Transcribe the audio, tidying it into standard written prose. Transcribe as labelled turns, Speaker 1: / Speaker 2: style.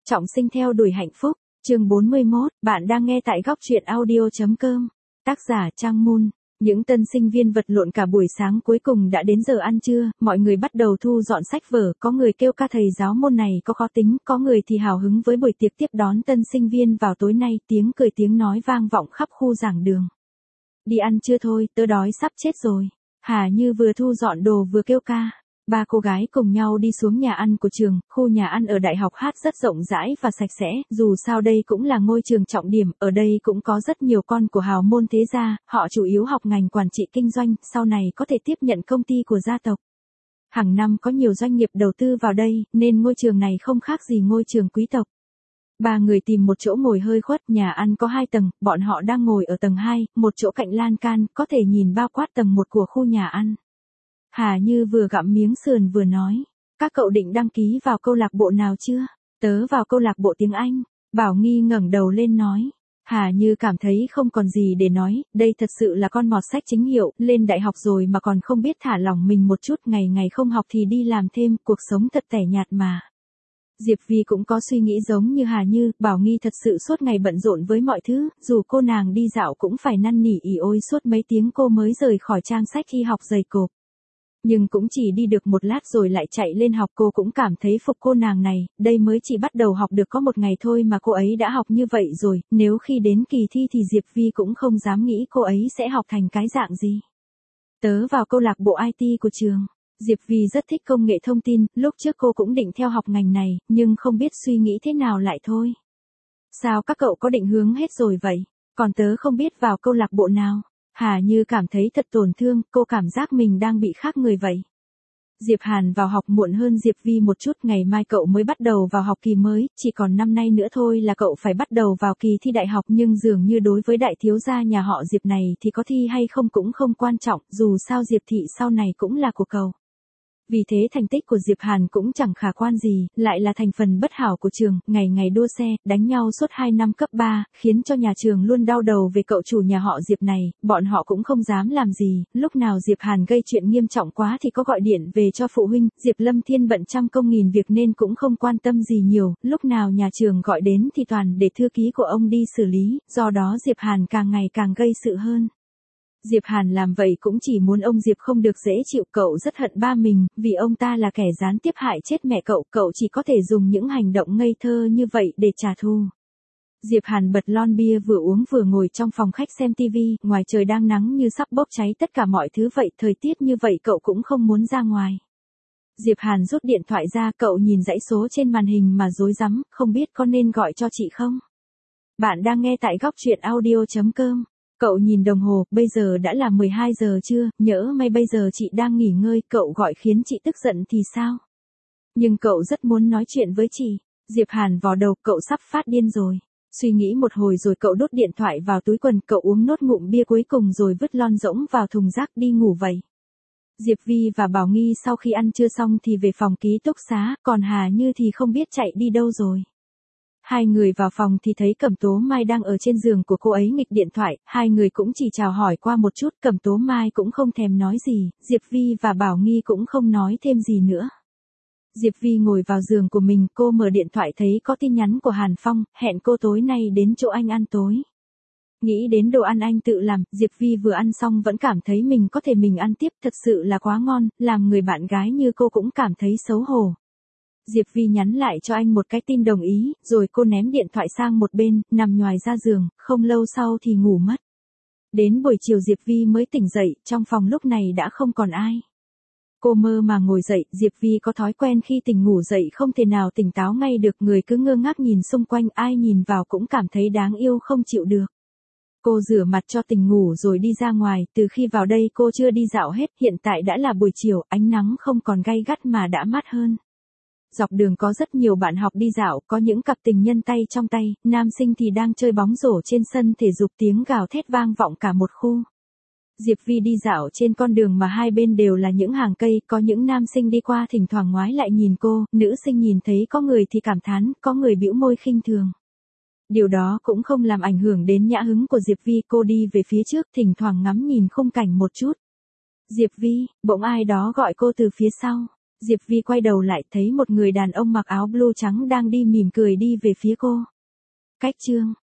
Speaker 1: Trọng sinh theo đuổi hạnh phúc, chương 41, bạn đang nghe tại góc truyện audio.com. Tác giả Trang Moon. Những tân sinh viên vật lộn cả buổi sáng cuối cùng đã đến giờ ăn trưa, mọi người bắt đầu thu dọn sách vở, có người kêu ca thầy giáo môn này có khó tính, có người thì hào hứng với buổi tiệc tiếp đón tân sinh viên vào tối nay, tiếng cười tiếng nói vang vọng khắp khu giảng đường. Đi ăn trưa thôi, tớ đói sắp chết rồi. Hà Như vừa thu dọn đồ vừa kêu ca. Ba cô gái cùng nhau đi xuống nhà ăn của trường, khu nhà ăn ở đại học hát rất rộng rãi và sạch sẽ, dù sao đây cũng là ngôi trường trọng điểm, ở đây cũng có rất nhiều con của hào môn thế gia, họ chủ yếu học ngành quản trị kinh doanh, sau này có thể tiếp nhận công ty của gia tộc. Hàng năm có nhiều doanh nghiệp đầu tư vào đây, nên ngôi trường này không khác gì ngôi trường quý tộc. Ba người tìm một chỗ ngồi hơi khuất, nhà ăn có 2 tầng, bọn họ đang ngồi ở tầng 2, một chỗ cạnh lan can, có thể nhìn bao quát tầng 1 của khu nhà ăn. Hà Như vừa gặm miếng sườn vừa nói, các cậu định đăng ký vào câu lạc bộ nào chưa? Tớ vào câu lạc bộ tiếng Anh. Bảo Nghi ngẩng đầu lên nói. Hà Như cảm thấy không còn gì để nói, đây thật sự là con mọt sách chính hiệu, lên đại học rồi mà còn không biết thả lỏng mình một chút, ngày ngày không học thì đi làm thêm, cuộc sống thật tẻ nhạt mà. Diệp Vi cũng có suy nghĩ giống như Hà Như, Bảo Nghi thật sự suốt ngày bận rộn với mọi thứ, dù cô nàng đi dạo cũng phải năn nỉ ỉ ôi suốt mấy tiếng cô mới rời khỏi trang sách khi học dày cộp. Nhưng cũng chỉ đi được một lát rồi lại chạy lên học, cô cũng cảm thấy phục cô nàng này, đây mới chỉ bắt đầu học được có một ngày thôi mà cô ấy đã học như vậy rồi, nếu khi đến kỳ thi thì Diệp Vi cũng không dám nghĩ cô ấy sẽ học thành cái dạng gì. Tớ vào câu lạc bộ IT của trường. Diệp Vi rất thích công nghệ thông tin, lúc trước cô cũng định theo học ngành này, nhưng không biết suy nghĩ thế nào lại thôi. Sao các cậu có định hướng hết rồi vậy? Còn tớ không biết vào câu lạc bộ nào. Hà Như cảm thấy thật tổn thương, cô cảm giác mình đang bị khác người vậy. Diệp Hàn vào học muộn hơn Diệp Vi một chút, ngày mai cậu mới bắt đầu vào học kỳ mới, chỉ còn năm nay nữa thôi là cậu phải bắt đầu vào kỳ thi đại học, nhưng dường như đối với đại thiếu gia nhà họ Diệp này thì có thi hay không cũng không quan trọng, dù sao Diệp thị sau này cũng là của cậu. Vì thế thành tích của Diệp Hàn cũng chẳng khả quan gì, lại là thành phần bất hảo của trường, ngày ngày đua xe, đánh nhau suốt 2 năm cấp 3, khiến cho nhà trường luôn đau đầu về cậu chủ nhà họ Diệp này, bọn họ cũng không dám làm gì, lúc nào Diệp Hàn gây chuyện nghiêm trọng quá thì có gọi điện về cho phụ huynh, Diệp Lâm Thiên bận trăm công nghìn việc nên cũng không quan tâm gì nhiều, lúc nào nhà trường gọi đến thì toàn để thư ký của ông đi xử lý, do đó Diệp Hàn càng ngày càng gây sự hơn. Diệp Hàn làm vậy cũng chỉ muốn ông Diệp không được dễ chịu, cậu rất hận ba mình, vì ông ta là kẻ gián tiếp hại chết mẹ cậu chỉ có thể dùng những hành động ngây thơ như vậy để trả thù. Diệp Hàn bật lon bia vừa uống vừa ngồi trong phòng khách xem tivi, ngoài trời đang nắng như sắp bốc cháy tất cả mọi thứ vậy, thời tiết như vậy cậu cũng không muốn ra ngoài. Diệp Hàn rút điện thoại ra, cậu nhìn dãy số trên màn hình mà rối rắm, không biết có nên gọi cho chị không? Bạn đang nghe tại góc truyện audio.com. Cậu nhìn đồng hồ, bây giờ đã là 12 giờ trưa, nhỡ may bây giờ chị đang nghỉ ngơi, cậu gọi khiến chị tức giận thì sao? Nhưng cậu rất muốn nói chuyện với chị. Diệp Hàn vò đầu, cậu sắp phát điên rồi. Suy nghĩ một hồi rồi cậu đút điện thoại vào túi quần, cậu uống nốt ngụm bia cuối cùng rồi vứt lon rỗng vào thùng rác đi ngủ vậy. Diệp Vi và Bảo Nghi sau khi ăn trưa xong thì về phòng ký túc xá, còn Hà Như thì không biết chạy đi đâu rồi. Hai người vào phòng thì thấy Cẩm Tố Mai đang ở trên giường của cô ấy nghịch điện thoại, hai người cũng chỉ chào hỏi qua một chút, Cẩm Tố Mai cũng không thèm nói gì, Diệp Vi và Bảo Nghi cũng không nói thêm gì nữa. Diệp Vi ngồi vào giường của mình, cô mở điện thoại thấy có tin nhắn của Hàn Phong, hẹn cô tối nay đến chỗ anh ăn tối. Nghĩ đến đồ ăn anh tự làm, Diệp Vi vừa ăn xong vẫn cảm thấy mình có thể mình ăn tiếp, thật sự là quá ngon, làm người bạn gái như cô cũng cảm thấy xấu hổ. Diệp Vi nhắn lại cho anh một cái tin đồng ý, rồi cô ném điện thoại sang một bên, nằm nhoài ra giường, không lâu sau thì ngủ mất. Đến buổi chiều Diệp Vi mới tỉnh dậy, trong phòng lúc này đã không còn ai. Cô mơ mà ngồi dậy, Diệp Vi có thói quen khi tỉnh ngủ dậy không thể nào tỉnh táo ngay được, người cứ ngơ ngác nhìn xung quanh, ai nhìn vào cũng cảm thấy đáng yêu không chịu được. Cô rửa mặt cho tỉnh ngủ rồi đi ra ngoài, từ khi vào đây cô chưa đi dạo hết, hiện tại đã là buổi chiều, ánh nắng không còn gay gắt mà đã mát hơn. Dọc đường có rất nhiều bạn học đi dạo, có những cặp tình nhân tay trong tay, nam sinh thì đang chơi bóng rổ trên sân thể dục, tiếng gào thét vang vọng cả một khu. Diệp Vi đi dạo trên con đường mà hai bên đều là những hàng cây, có những nam sinh đi qua thỉnh thoảng ngoái lại nhìn cô, nữ sinh nhìn thấy có người thì cảm thán, có người bĩu môi khinh thường. Điều đó cũng không làm ảnh hưởng đến nhã hứng của Diệp Vi, cô đi về phía trước, thỉnh thoảng ngắm nhìn khung cảnh một chút. Diệp Vi, bỗng ai đó gọi cô từ phía sau. Diệp Vi quay đầu lại thấy một người đàn ông mặc áo blue trắng đang đi mỉm cười đi về phía cô. Cách Trương.